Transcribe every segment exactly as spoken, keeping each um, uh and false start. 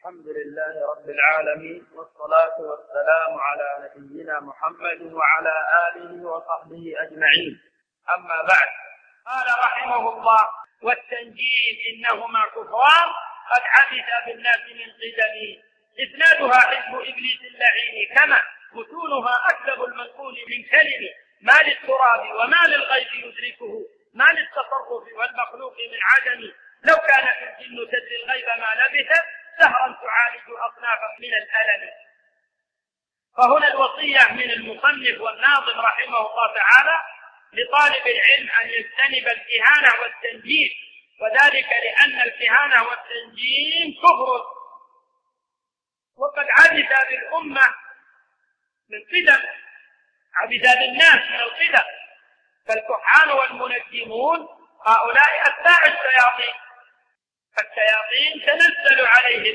الحمد لله رب العالمين، والصلاة والسلام على نبينا محمد وعلى آله وصحبه أجمعين. أما بعد، قال رحمه الله: والتنجيم إنهما كفران قد عبث بالناس من قدم، إسنادها حزب إبليس اللعين، كما متونها أكذب المنقول من كلم، ما للتراب وما للغيب يدركه، ما للتصرف والمخلوق من عدم، لو كانت الجن تدري الغيب ما لبثت سهرا تعالج أصنافا من الألم. فهنا الوصية من المصنف والناظم رحمه الله تعالى لطالب العلم أن يجتنب الكهانة والتنجيم، وذلك لأن الكهانة والتنجيم كفر، وقد عبث بالأمة من قدم، عبث بالناس من القدم، فالكحان والمنجمون هؤلاء أتباع الشياطين، فالشياطين تنزل عليهم،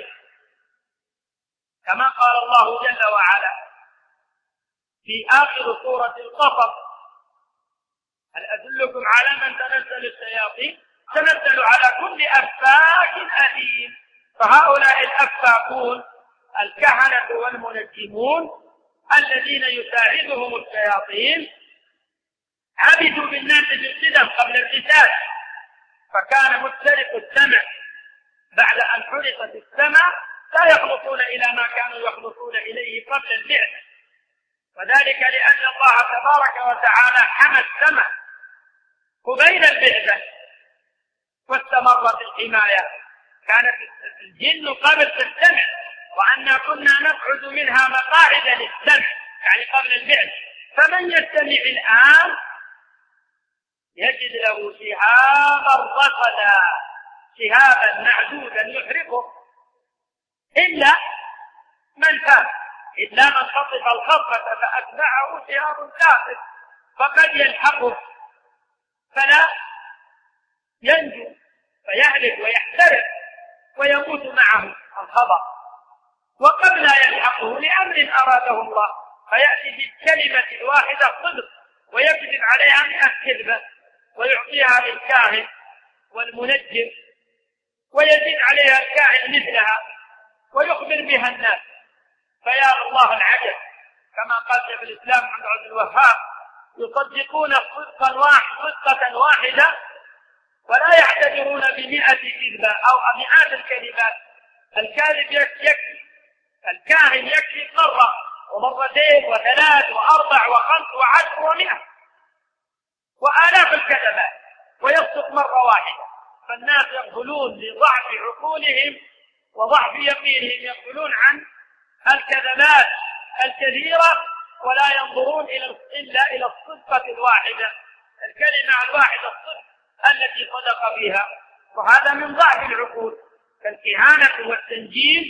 كما قال الله جل وعلا في آخر سورة القصص: هل أدلكم على من تنزل الشياطين؟ تنزل على كل أفاك أثيم. فهؤلاء الأفاكون الكهنة والمنجمون الذين يساعدهم الشياطين عبثوا بالناس بالقدم قبل القتال، فكان مسترق السمع بعد أن حرقت السمع لا يخلصون إلى ما كانوا يخلصون إليه قبل البعثة، وذلك لأن الله تبارك وتعالى حمى السمع قبيل البعثة واستمرت الحماية. كانت الجن قبل تستمع، وأنا كنا نقعد منها مقاعد للسمع، يعني قبل البعثة، فمن يستمع الآن يجد له شهابا رصدا، شهابا معدودا يحرقه، إلا من فات، إلا من خطف الخطفة فأتبعه شهاب ثاقب، فقد يلحقه فلا ينجو فيهلك ويحترق ويموت معه الخبر، وقد لا يلحقه لأمر أراده الله، فيأتي بالكلمة الواحدة صدق ويكذب عليها مئة كذبة، ويعطيها للكاهن والمنجم ويزيد عليها الكاهن مثلها ويخبر بها الناس، فيا الله العجب، كما قال شيخ الإسلام محمد عبد الوهاب: يصدقون صدقا واحد صدقة واحدة ولا يعتبرون بمئة كذبة أو مئات الكذبات. الكاذب يكفي، الكاهن يكفي مرة ومرتين وثلاث وأربع وخمس وعشر ومئة وآلاف الكذبات، ويصدق مرة واحدة. فالناس يغفلون لضعف عقولهم وضعف يقينهم، يغفلون عن الكذبات الكثيرة ولا ينظرون إلا إلى الصدقة الواحدة، الكلمة الواحدة الصدق التي صدق بها، وهذا من ضعف العقول. فالكهانة والتنجيم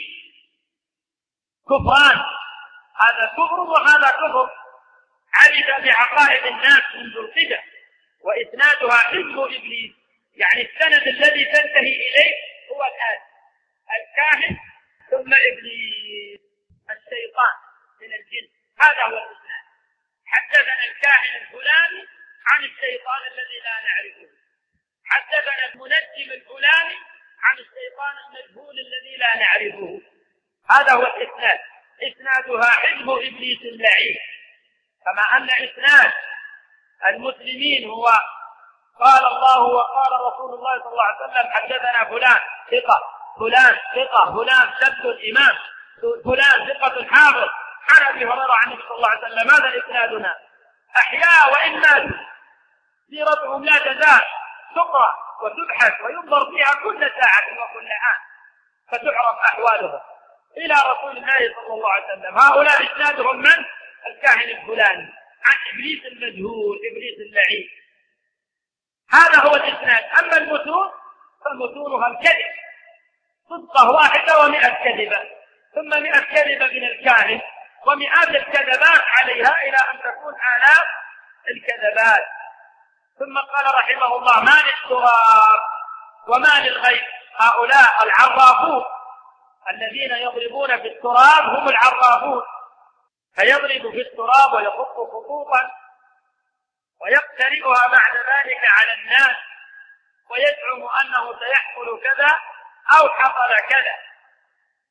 كفران، هذا كفر وهذا كفر، عبث بعقائد الناس منذ القدم، وإسنادها حزب إبليس، يعني السند الذي تنتهي إليه هو الآن الكاهن ثم إبليس الشيطان من الجن، هذا هو الإسناد. حدثنا الكاهن الفلاني عن الشيطان الذي لا نعرفه، حدثنا المنجم الفلاني عن الشيطان المجهول الذي لا نعرفه، هذا هو الإسناد. إسنادها حزب إبليس اللعين، كما أن إسناد المسلمين هو قال الله وقال رسول الله صلى الله عليه وسلم: حدثنا فلان ثقة، فلان ثقة، فلان ثبت إمام، فلان ثقة حافظ، عن أبي هريرة عن النبي صلى الله عليه وسلم. ماذا إسنادنا؟ أحياء وإن ماتوا، سيرتهم لا تزال تقرأ وتبحث وينظر فيها كل ساعة وكل عام، فتعرف أحوالهم إلى رسول الله صلى الله عليه وسلم. هؤلاء إسنادهم من؟ الكاهن الفلاني عن إبليس المجهول، إبليس اللعين، هذا هو الإسناد. أما المتون فمتونها الكذب، صدقة واحدة ومئة كذبة، ثم مئة كذبة من الكاهن ومئات الكذبات عليها إلى أن تكون آلاف الكذبات. ثم قال رحمه الله: ما للتراب وما للغيب، هؤلاء العرافون الذين يضربون في التراب هم العرافون، فيضرب في التراب ويخط خطوطا ويقترئها بعد ذلك على الناس ويزعم أنه سيحصل كذا أو حصل كذا،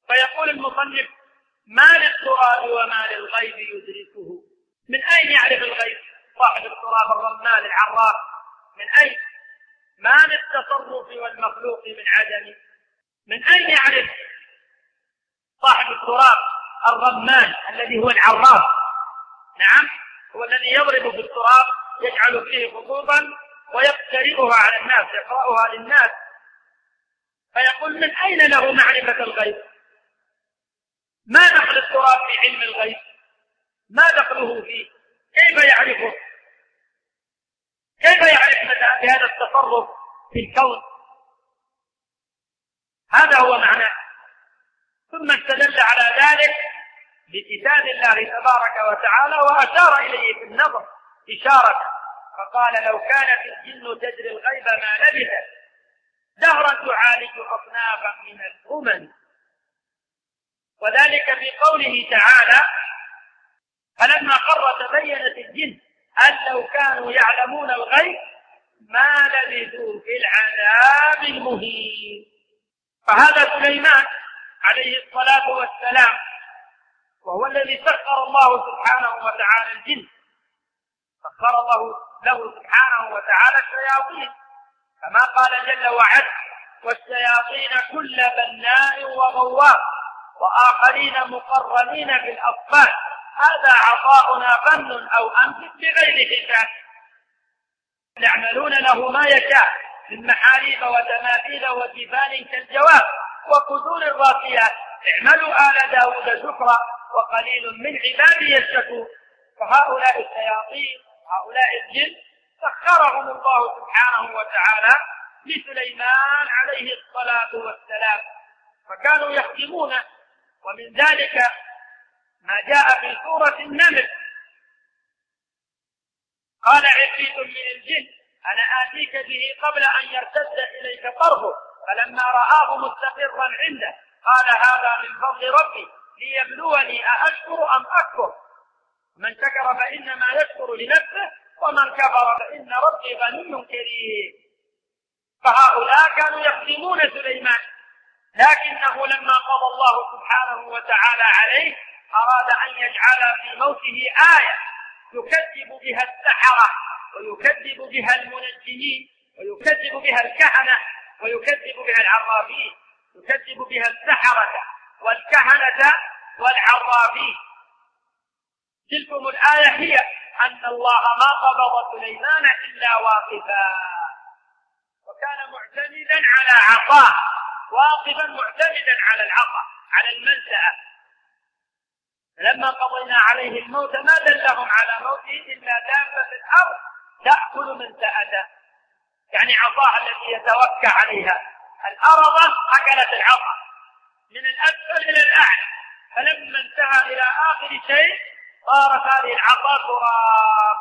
فيقول المصنف: ما للتراب وما للغيب يدركه. من أين يعرف الغيب صاحب التراب الرمال العراف؟ من أين؟ ما للتصرف والمخلوق من عدم. من أين يعرف صاحب التراب الرمال الذي هو العراف؟ نعم، هو الذي يضرب في التراب، يجعل فيه خطوطا ويقترئها على الناس، يقرأها للناس. فيقول: من أين له معرفة الغيب؟ ما دخل التراب في علم الغيب؟ ما دخله فيه؟ كيف يعرفه؟ كيف يعرف بهذا التصرف في الكون؟ هذا هو معناه. ثم استدل على ذلك بكتاب الله تبارك وتعالى، وأشار إليه في النظر إشارة، فقال: لو كانت الجن تجري الغيب ما لبثت دهرا تعالج أصنافا من الأمم. وذلك في قوله تعالى: فلما قر تبينت الجن أن لو كانوا يعلمون الغيب ما لبثوا في العذاب المهين. فهذا سليمان عليه الصلاة والسلام، وهو الذي سخر الله سبحانه وتعالى الجن، سخر الله له سبحانه وتعالى الشياطين، كما قال جل وعلا: والشياطين كل بناء وغواص وآخرين مقرنين في الأصفاد هذا عطاؤنا فمن أو أمسك بغير حساب. يعملون له ما يشاء من محاريب وتماثيل وجفان كالجواب وقدور الراسيات اعملوا آل داود شكرا وقليل من عبادي الشكور. فهؤلاء الشياطين هؤلاء الجن سخرهم الله سبحانه وتعالى لسليمان عليه الصلاة والسلام، فكانوا يخدمونه. ومن ذلك ما جاء في سورة النمل: قال عفريت من الجن أنا آتيك به قبل أن يرتد إليك طرفه فلما رآه مستقرا عنده قال هذا من فضل ربي ليبلوني أأشكر أم أكفر من شكر فإنما يشكر لنفسه ومن كفر فإن ربي غني كريم. فهؤلاء كانوا يخدمون سليمان، لكنه لما قضى الله سبحانه وتعالى عليه أراد أن يجعل في موته آية يكذب بها السحرة ويكذب بها المنجمين ويكذب بها الكهنة ويكذب بها العرافين، يكذب بها السحرة والكهنة والعرافين. تلكم الآية هي أن الله ما قبض سليمان إلا واقفا، وكان معتمدا على عصاه، واقفا معتمدا على العصا على المنسأة. لما قضينا عليه الموت ما دلهم على موته إلا دابة الأرض تأكل منسأته، يعني عصاه التي يتوكى عليها. الأرض أكلت العصا من الأسفل إلى الأعلى، فلما انتهى إلى آخر شيء صارت هذه العصا تراب،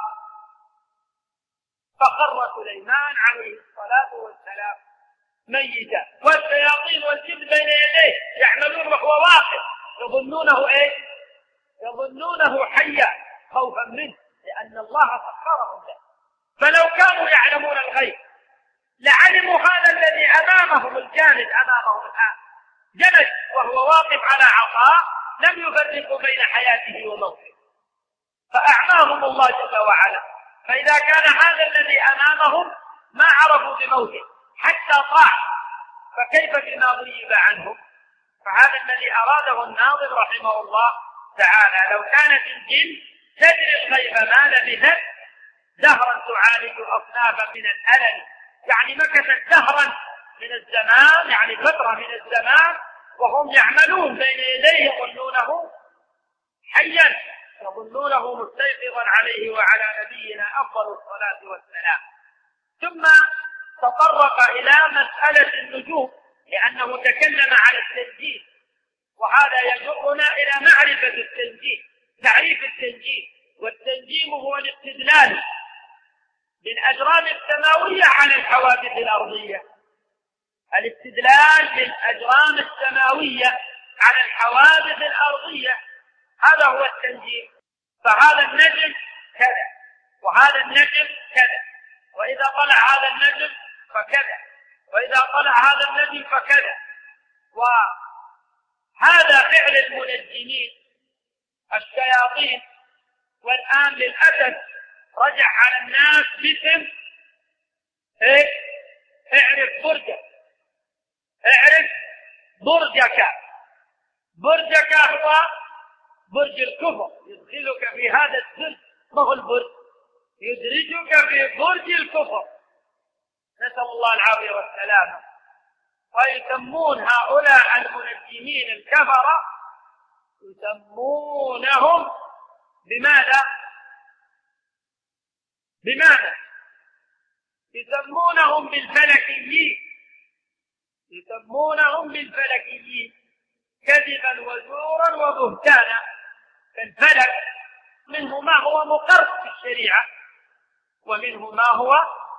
فخر سليمان عليه الصلاة والسلام ميتا، والشياطين والجن بين يديه يعملون وهو واقف، يظنونه ايه؟ يظنونه حيا خوفا منه، لأن الله سخرهم له. فلو كانوا يعلمون الغيب لعلموا هذا الذي أمامهم الجانب أمامهم الآن جلس وهو واقف على عصاه لم يفرق بين حياته وموته، فأعماهم الله جل وعلا. فإذا كان هذا الذي أمامهم ما عرفوا بموته حتى طاع، فكيف بما غيب عنهم؟ فهذا الذي أراده الناظم رحمه الله تعالى: لو كانت الجن تدري الغيب ما لبثت دهرا تعالج أصنافا من الألم، يعني مكثت دهرا من الزمان، يعني فترة من الزمان وهم يعملون بين يديه يظنونه حيا، يظنونه مستيقظا عليه وعلى نبينا أفضل الصلاة والسلام. ثم تطرق إلى مسألة النجوم لأنه تكلم على التنجيم، وهذا يجرنا إلى معرفة التنجيم، تعريف التنجيم. والتنجيم هو الاستدلال بالأجرام السماوية على الحوادث الأرضية، الاستدلال بالأجرام السماوية على الحوادث الأرضية، هذا هو التنجيم. فهذا النجم كذا وهذا النجم كذا، وإذا طلع هذا النجم فكذا، وإذا طلع هذا النجم فكذا. هذا فعل المنجمين الشياطين. والآن للأسف رجع على الناس باسم ايه؟ اعرف برجك، اعرف برجك. برجك هو برج الكفر، يدخلك في هذا السر. ما هو البرج؟ يدرجك في برج الكفر، نسأل الله العافية والسلامة. ويسمون هؤلاء المنجمين الكفرة يسمونهم بماذا؟ بماذا؟ يسمونهم بالفلكيين، يسمونهم بالفلكيين كذبا وزورا وبهتانا. فالفلك منه ما هو مقر في الشريعة ومنه ما هو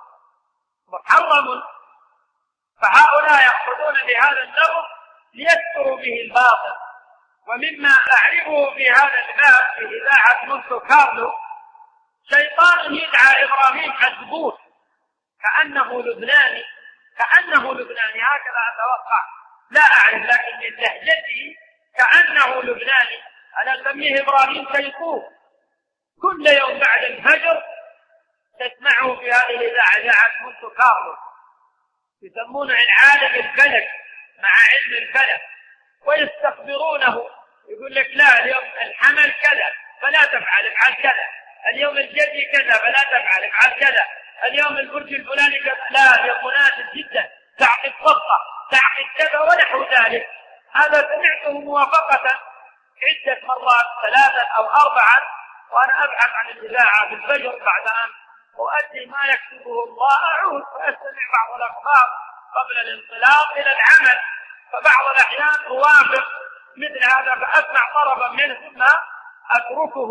محرم، فهؤلاء يأخذون بهذا اللفظ ليذكروا به الباطل. ومما أعرفه في هذا الباب في إذاعة مونتو كارلو شيطان يدعى إبراهيم حزبون، كأنه لبناني، كأنه لبناني هكذا أتوقع، لا أعرف، لكن من لهجته كأنه لبناني. أنا أسميه إبراهيم سيقوم. كل يوم بعد الفجر تسمعه في هذه الإذاعة، إذاعة مونتو كارلو، يسمونه العالم الفلك مع علم الفلك، ويستخبرونه. يقول لك لا، اليوم الحمل كذا فلا تفعل، افعل كذا. اليوم الجدي كذا فلا تفعل، افعل كذا. اليوم البرج الفلاني كذا، لا، اليوم مناسب جدا، تعقد خطة، تعقد كذا ونحو ذلك. هذا سمعته موافقة عدة مرات، ثلاثة أو أربعة، وأنا أبحث عن الإذاعة في الفجر بعد أن أؤدي ما يكتبه الله، أعود فأستمع بعض الأخبار قبل الانطلاق إلى العمل. فبعض الأحيان أوافق مثل هذا فأسمع طرفا منه ثم أتركه.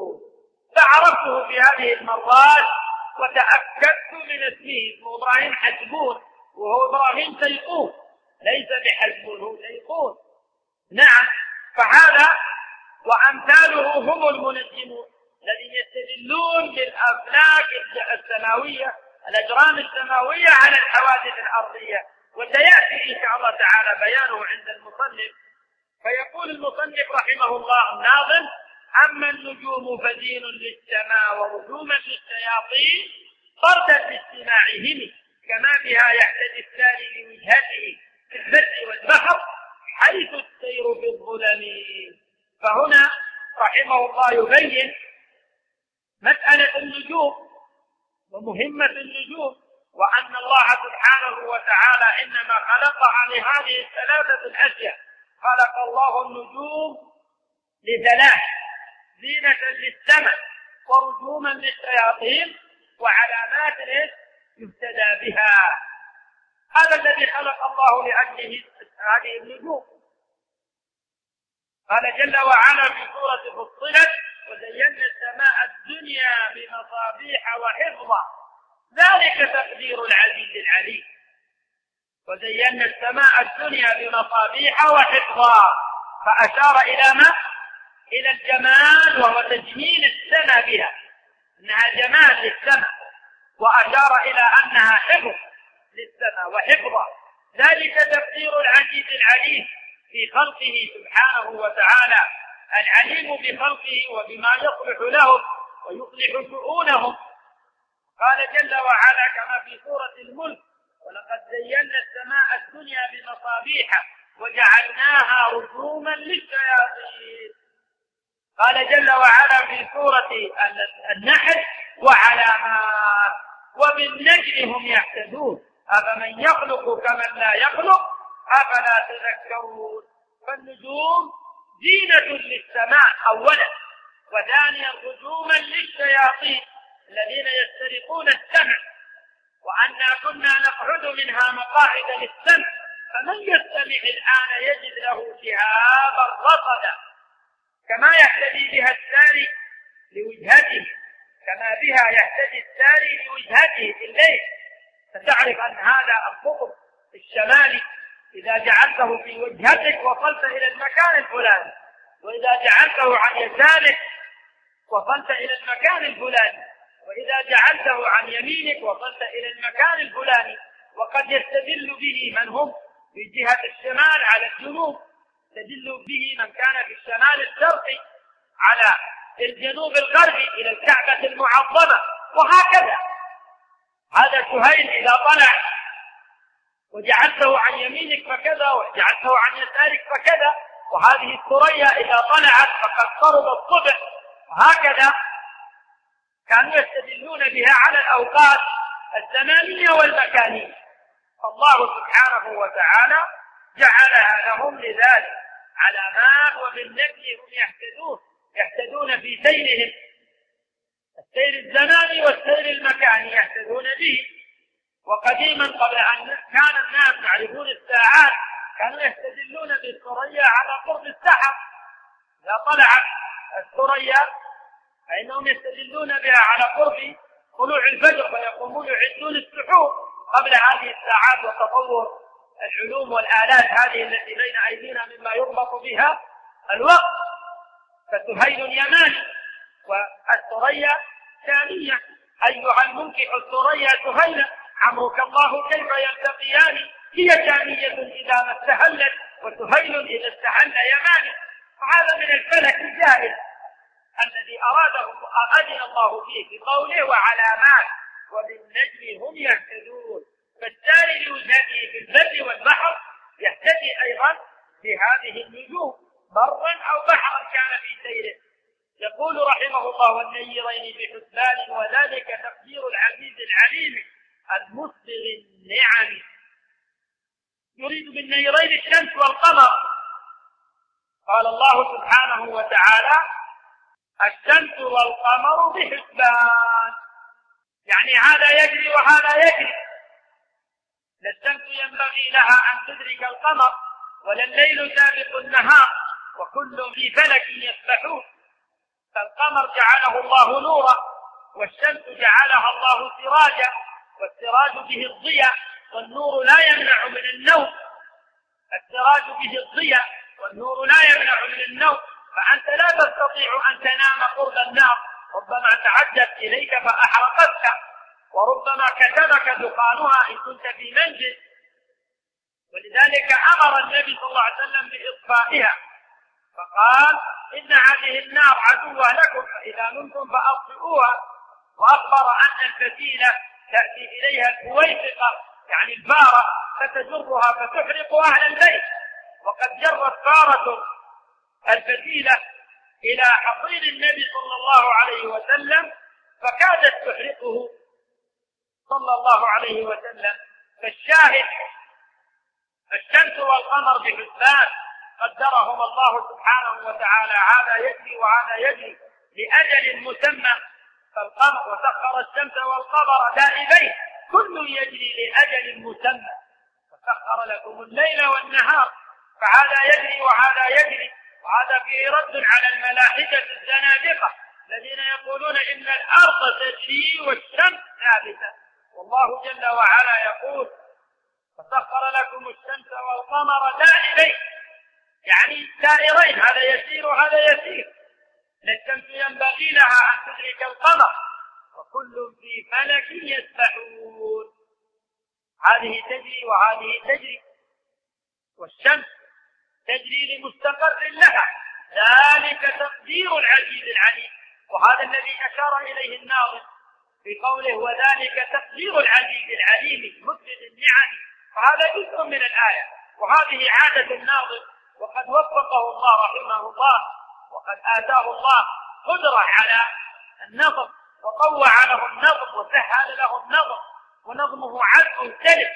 فعرفته في هذه المرات وتأكدت من اسمه، اسمه إبراهيم حزبون، وهو إبراهيم سيقون، ليس بحزبون، هو سيقون. نعم. فهذا وأمثاله هم المنجمون الذين يستدلون بالأفلاك السماوية، الأجرام السماوية على الحوادث الأرضية، وسيأتي إن شاء الله تعالى بيانه عند المصنف. فيقول المصنف رحمه الله الناظم: أما النجوم فدين للسماء ورجوما للشياطين طردا لاستماعهم، كما بها يهتدي الثاني لوجهته في البر والبحر حيث السير في الظلم. فهنا رحمه الله يبين مسألة النجوم ومهمة النجوم، وأن الله سبحانه وتعالى إنما خلقها لهذه الثلاثة الأشياء. خلق الله النجوم لثلاث: زينة للسماء، ورجوما للشياطين، وعلامات يهتدى بها. هذا الذي خلق الله لأجله هذه النجوم. قال جل وعلا في سورة فصلت: وزينا السماء الدنيا بمصابيح وحفظا ذلك تقدير العزيز العليم. وزينا السماء الدنيا بمصابيح وحفظا، فأشار إلى ما؟ إلى الجمال، وهو تجميل السماء بها، إنها جمال للسماء، وأشار إلى أنها حفظ للسماء وحفظا. ذلك تقدير العزيز العليم في خلقه سبحانه وتعالى، العليم بخلقه وبما يصلح لهم ويصلح شؤونهم. قال جل وعلا كما في سورة الملك: ولقد زينا السماء الدنيا بمصابيح وجعلناها رجوما للشياطين. قال جل وعلا في سورة النحل: وعلامات وبالنجم هم يهتدون أفمن يخلق كمن لا يخلق أفلا تذكرون. فالنجوم زينة للسماء أولا، وثانيا رجوما للشياطين الذين يسترقون السمع، وأنا كنا نقعد منها مقاعد للسمع فمن يستمع الآن يجد له شهابا رصدا. كما يهتدي بها الساري لوجهته، كما بها يهتدي الساري لوجهته في الليل. فتعرف أن هذا القطب الشمالي إذا جعلته في وجهتك وصلت إلى المكان الفلاني، وإذا جعلته عن يسارك وصلت إلى المكان الفلاني، وإذا جعلته عن يمينك وصلت إلى المكان الفلاني. وقد يستدل به من هم في جهة الشمال على الجنوب، يستدل به من كان في الشمال الشرقي على الجنوب الغربي إلى الكعبة المعظمة، وهكذا. هذا سهيل إذا طلع وجعلته عن يمينك فكذا وجعلته عن يسارك فكذا، وهذه الثريا إذا طلعت فقد قرب الصبح، وهكذا كانوا يستدلون بها على الأوقات الزمانية والمكانية. فالله سبحانه وتعالى جعلها لهم لذلك علامات، وبالنجم هم يهتدون يهتدون في سيرهم، السير الزماني والسير المكاني يهتدون به. وقديما قبل أن كان الناس يعرفون الساعات كانوا يستدلون بالثريا على قرب السحر، إذا طلعت الثريا فإنهم يستدلون بها على قرب طلوع الفجر، فيقومون يعدون السحور قبل هذه الساعات وتطور العلوم والآلات هذه التي بين أيدينا مما يربط بها الوقت. فسهيل يماني والثريا شامية. أيها المنكح الثريا سهيلا عمرك الله كيف يلتقيان، هي شامية إذا ما استهلت وسهيل إذا استهل يماني. فهذا من الفلك الجائز الذي أراده أذن الله فيه بقوله وعلامات وبالنجم هم يهتدون. فالساري يهتدي في البر والبحر يهتدي أيضا بهذه النجوم برا أو بحرا كان في سيره. يقول رحمه الله والنيرين بحسبان وذلك تقدير العزيز العليم المسبغ النعم. يريد بالنيرين الشمس والقمر. قال الله سبحانه وتعالى الشمس والقمر بحسبان، يعني هذا يجري وهذا يجري. لا الشمس ينبغي لها أن تدرك القمر ولا الليل سابق النهار، وكل في فلك يسبحون. فالقمر جعله الله نورا، والشمس جعلها الله سراجا، والسراج به الضياء، والنور لا يمنع من النوم. السراج به الضياء والنور لا يمنع من النوم، فأنت لا تستطيع أن تنام قرب النار، ربما تعدت إليك فأحرقتك، وربما كتبك دخانها إن كنت في منزل. ولذلك أمر النبي صلى الله عليه وسلم بإطفائها، فقال إن هذه النار عدوة لكم فإذا نمتم فأطفئوها. وأخبر أن الفتيلة تأتي إليها الفويسقة يعني الفارة فتجرها فتحرق أهل البيت، وقد جرت فارة الفتيلة إلى حصير النبي صلى الله عليه وسلم فكادت تحرقه صلى الله عليه وسلم. فالشاهد الشمس والقمر بحسبان قدرهم الله سبحانه وتعالى، هذا يجري وهذا يجري لأجل مسمى. فالقمر وسخر الشمس والقمر دائبين كل يجري لأجل مسمى، وسخر لكم الليل والنهار، فهذا يجري وهذا يجري. وهذا فيه رد على الملاحدة الزنادقة الذين يقولون إن الأرض تجري والشمس ثابتة، والله جل وعلا يقول فسخر لكم الشمس والقمر دائبين، يعني سائرين، هذا يسير وهذا يسير. الشمس ينبغي لها أن تدرك القمر وكل في فلك يسبحون. هذه تجري وهذه تجري، والشمس تجري لمستقر لها، ذلك تقدير العزيز العليم. وهذا الذي أشار إليه الناظم في قوله وذلك تقدير العزيز العليم مسبغ النعم. فهذا جزء من الآية، وهذه عادة الناظم، وقد وفقه الله رحمه الله، وقد آتاه الله قدرة على النظم وطوع له النظم وسهل له النظم، ونظمه عذب سلس،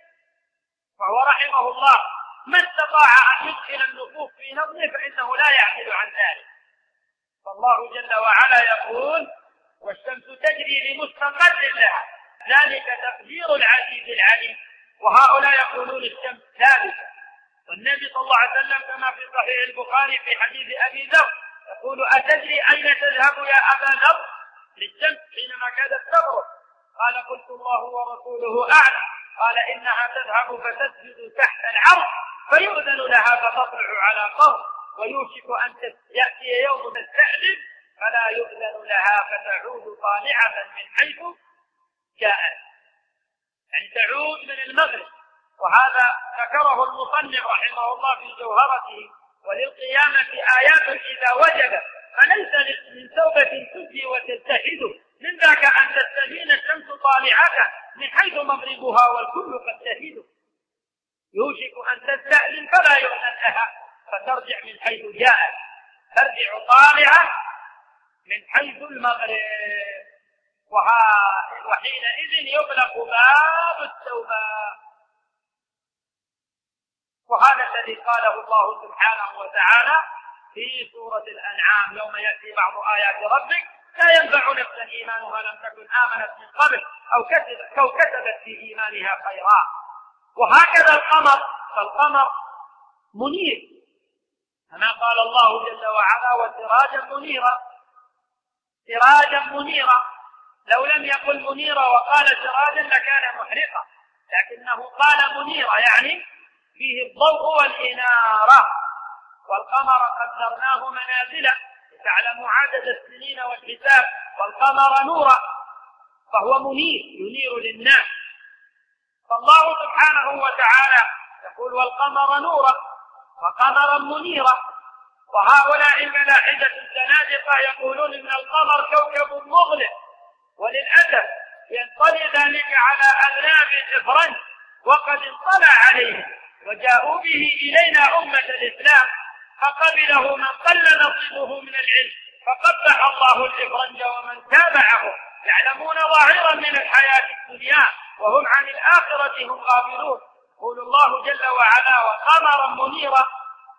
فهو رحمه الله ما استطاع أن يدخل النصوص في نظمه فإنه لا يعدل عن ذلك. فالله جل وعلا يقول والشمس تجري لمستقر لها، ذلك تقدير العزيز العليم. وهؤلاء يقولون الشمس ثابتة، والنبي صلى الله عليه وسلم كما في صحيح البخاري في حديث أبي ذر يقول أتدري أين تذهب يا أبا ذر للشمس حينما كادت تغرب؟ قال قلت الله ورسوله أعلم. قال إنها تذهب فتسجد تحت العرش فيؤذن لها فتطلع على قوم، ويوشك أن يأتي يوم تستأذن فلا يؤذن لها فتعود طالعة من حيث جاءت، يعني تعود من المغرب. وهذا ذكره المصنف رحمه الله في جوهرته، وللقيامة آيات إذا وجبت، فليس من توبة تجي وتلتحد من ذاك أن تستبين الشمس طالعة من حيث مغربها والكل قد شهد، يوشك أن تستأذن فلا يؤذن لها فترجع من حيث جاءت، ترجع طالعة من حيث المغرب، وحينئذ يغلق باب التوبة. وهذا الذي قاله الله سبحانه وتعالى في سورة الأنعام: يوم يأتي بعض آيات ربك لا ينفع نفسا إيمانها لم تكن آمنت من قبل أو كسبت, أو كسبت في إيمانها خيرا. وهكذا القمر، فالقمر منير كما قال الله جل وعلا: وسراجا منيرا. سراجا منيرا، لو لم يقل منيرا وقال سراجا لكان محرقا، لكنه قال منيرا يعني فيه الضوء والإنارة. والقمر قدرناه منازل تعلموا عدد السنين والحساب، والقمر نورا فهو منير ينير للناس. فالله سبحانه وتعالى يقول: والقمر نورا وقمرا منيرا. وهؤلاء الملاحدة الزنادقة يقولون إن القمر كوكب مظلم، وللأسف ينطلي ذلك على أذناب الإفرنج وقد انطلع عليه وجاءوا به إلينا أمة الإسلام فقبله من قل نصيبه من العلم، فقبح الله الإفرنج ومن تابعه، يعلمون ظاهرا من الحياة الدنيا وهم عن الآخرة هم غافلون. يقول الله جل وعلا: وقمرا منيرا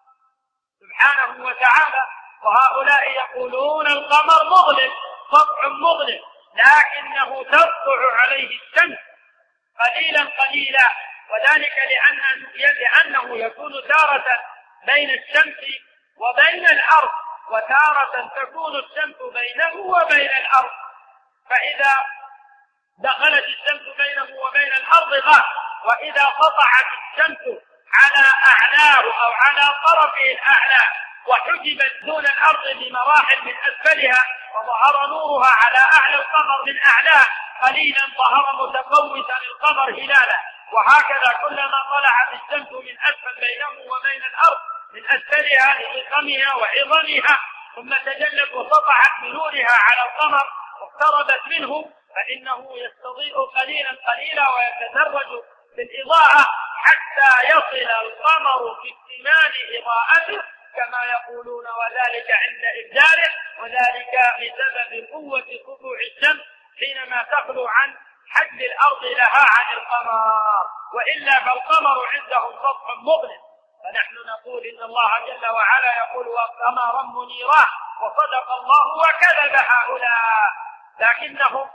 سبحانه وتعالى. وهؤلاء يقولون القمر مظلم، سطع مظلم، لكنه تسطع عليه الشمس قليلا قليلا، وذلك لأنه, لأنه يكون تارة بين الشمس وبين الأرض، وتارة تكون الشمس بينه وبين الأرض، فإذا دخلت الشمس بينه وبين الأرض غاب، وإذا قطعت الشمس على أعلاه أو على طرفه الأعلى وحجبت دون الأرض بمراحل من أسفلها وظهر نورها على أعلى القمر من أعلاه، قليلا ظهر متقوسا القمر هلالا. وهكذا كلما طلعت الشمس من أسفل بينه وبين الأرض من أسفلها لضخمها وعظمها ثم تجلت وسطعت بنورها على القمر واقتربت منه، فإنه يستضيء قليلا قليلا ويتدرج في الإضاءة حتى يصل القمر في اكتمال إضاءته كما يقولون، وذلك عند إبداره، وذلك بسبب قوة سطوع الشمس حينما تخلو عن حد الأرض لها عن القمر، وإلا فالقمر عندهم سطح مظلم. فنحن نقول إن الله جل وعلا يقول: وقمرا منيرا، وصدق الله وكذب هؤلاء، لكنهم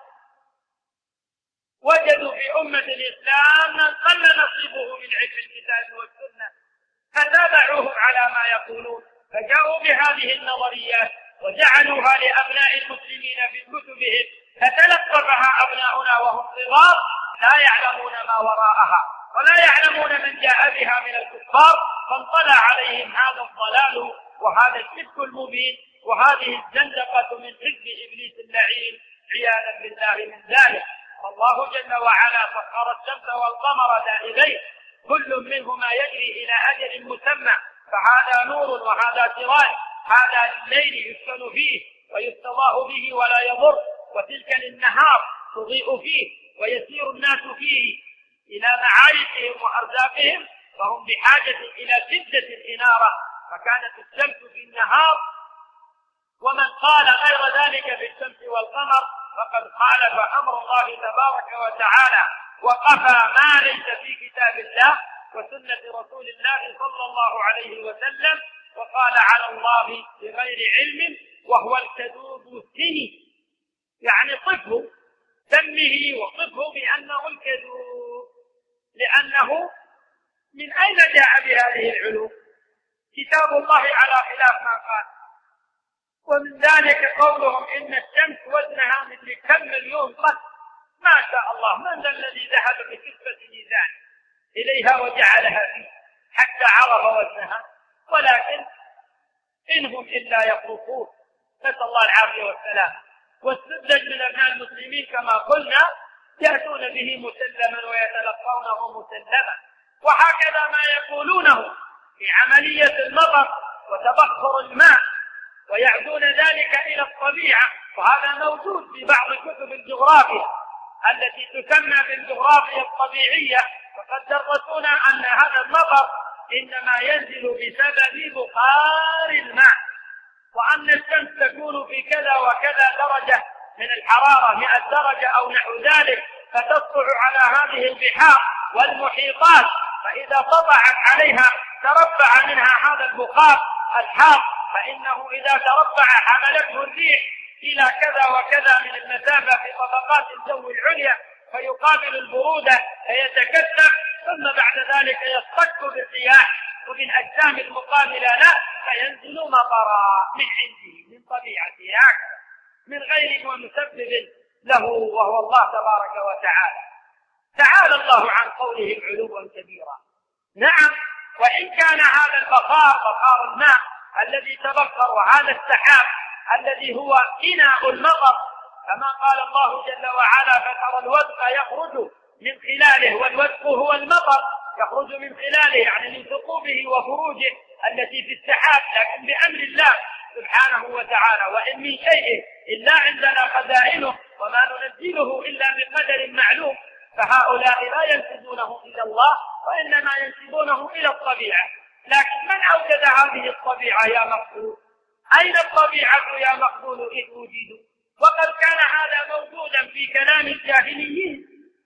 وجدوا في أمة الإسلام من قل نصيبه من علم الكتاب والسنة فتابعوهم على ما يقولون، فجاءوا بهذه النظريات وجعلوها لأبناء المسلمين في كتبهم، فتلقفها أبناؤنا وهم صغار لا يعلمون ما وراءها ولا يعلمون من جاء بها من الكفار، فانطلع عليهم هذا الضلال وهذا الشرك المبين وهذه الزندقة من حزب إبليس اللعين عياذا بالله من ذلك. الله جل وعلا سخر الشمس والقمر دائبين كل منهما يجري إلى أجل مسمى، فهذا نور وهذا سراج، هذا الليل يسكن فيه ويستضاء به ولا يضر، وتلك للنهار تضيء فيه ويسير الناس فيه إلى معايشهم وأرزاقهم، فهم بحاجة إلى شدة الإنارة، فكانت الشمس في النهار. ومن قال غير ذلك في الشمس والقمر فقد خالف أمر الله تبارك وتعالى وقفى ما ليس في كتاب الله وسنة رسول الله صلى الله عليه وسلم، وقال على الله بغير علم وهو الكذوب السني، يعني صفه سمه وصفه بأنه الكذوب، لأنه من أين جاء بهذه العلوم؟ كتاب الله على خلاف ما قال. ومن ذلك قولهم إن الشمس وزنها مثل كم مليون طن، ما شاء الله، من ذا الذي ذهب بكفة ميزان إليها وجعلها فيه حتى عرف وزنها؟ ولكن إنهم إلا يخرصون، نسأل الله العافية والسلام. والسذج من أبناء المسلمين كما قلنا يأتون به مسلما ويتلقونه مسلما، وهكذا ما يقولونه في عملية المطر وتبخر الماء ويعدون ذلك إلى الطبيعة، وهذا موجود في بعض كتب الجغرافيا التي تسمى بالجغرافيا الطبيعية، فقد درسونا أن هذا المطر إنما ينزل بسبب بخار الماء، وأن الشمس تكون في كذا وكذا درجة من الحرارة مئة درجة أو نحو ذلك، فتسطع على هذه البحار والمحيطات، فإذا سطعت عليها ترفع منها هذا البخار الحار، فإنه إذا ترفع حملته الريح إلى كذا وكذا من المسافة في طبقات الجو العليا فيقابل البرودة فيتكثف، ثم بعد ذلك يصطك بالرياح وبالأجسام المقابلة له فينزل مطرا من عنده من طبيعته هكذا من غير مسبب له وهو الله تبارك وتعالى. تعالى الله عن قوله علوا كبيرا. نعم، وإن كان هذا البخار بخار الماء الذي تبخر وهذا السحاب الذي هو إناء المطر كما قال الله جل وعلا فترى الودق يخرج من خلاله، والودق هو المطر يخرج من خلاله يعني من ثقوبه وفروجه التي في السحاب، لكن بأمر الله سبحانه وتعالى. وإن من شيء إلا عندنا خزائنه وما ننزله إلا بقدر معلوم، فهؤلاء لا ينسبونه إلى الله وإنما ينسبونه إلى الطبيعة. لكن من أوجد هذه الطبيعة يا مقبول؟ أين الطبيعة يا مقبول إذ وجدوا؟ وقد كان هذا موجودا في كلام الجاهليين،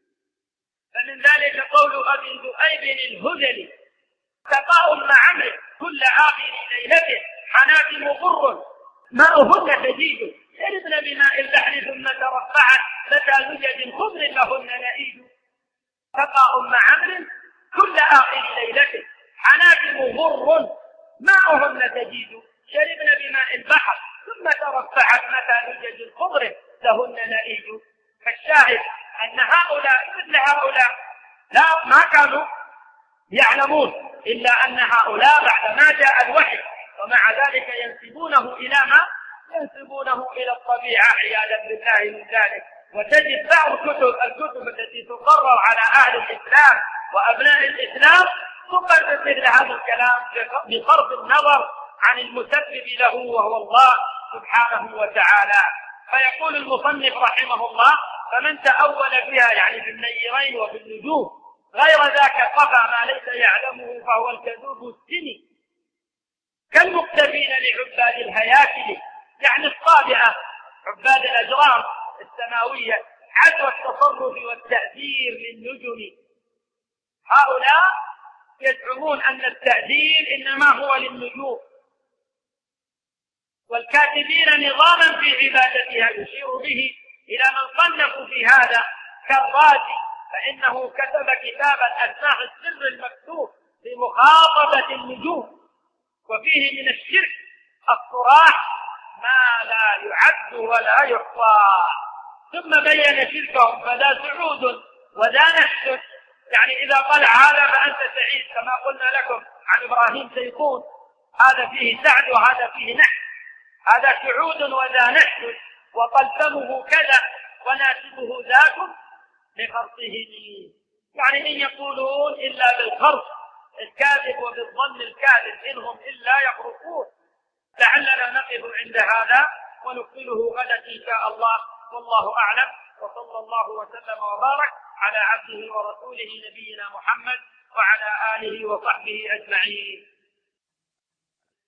فمن ذلك قول أبي ذؤيب الهذلي: سقاء المعمر كل آخر ليلته حناتم غر ماؤهن تجيد، شربن بماء البحر ثم ترفعت متى زجج خضر لهن نئيد. سقاء معمر كل آخر ليلته حناتم غر ماؤهن تجيد، شربن بماء البحر ثم ترفعت متى زجج خضر لهن نئيد. فالشاهد أن هؤلاء مثل هؤلاء لا ما كانوا يعلمون إلا أن هؤلاء بعدما جاء الوحي ومع ذلك ينسبونه إلى ما ينسبونه إلى الطبيعة عياذا بالله من ذلك. وتجد بعض الكتب الكتب التي تقرر على أهل الإسلام وأبناء الإسلام تقرر مثل هذا الكلام بصرف النظر عن المسبب له وهو الله سبحانه وتعالى. فيقول المصنف رحمه الله: فمن تأول فيها يعني في النيرين وفي النجوم غير ذاك قفى ما ليس يعلمه فهو الكذوب السني كالمكتفين لعباد الهياكل، يعني الصابئة عباد الأجرام السماوية عدوى التصرف والتأثير للنجم. هؤلاء يزعمون أن التأثير إنما هو للنجوم، والكاتبين نظاما في عبادتها يشير به إلى من صنفوا في هذا كالرازي، فإنه كتب كتابا أسماه السر المكتوب في مخاطبة النجوم، وفيه من الشرك الصراح ما لا يعد ولا يحصى. ثم بين شركهم فذا سعود وذا نحس، يعني إذا طلع هذا فأنت سعيد كما قلنا لكم عن إبراهيم سيكون، هذا فيه سعد وهذا فيه نحس، هذا سعود وذا نحس وطلسمه كذا وناسبه ذاكم لخرصه، يعني إن يقولون إلا بالخرص الكاذب وبالظن الكاذب إنهم إلا يخرصون. لعلنا نقف عند هذا ونكمله غدا إن شاء الله، والله أعلم، وصلى الله وسلم وبارك على عبده ورسوله نبينا محمد وعلى آله وصحبه أجمعين.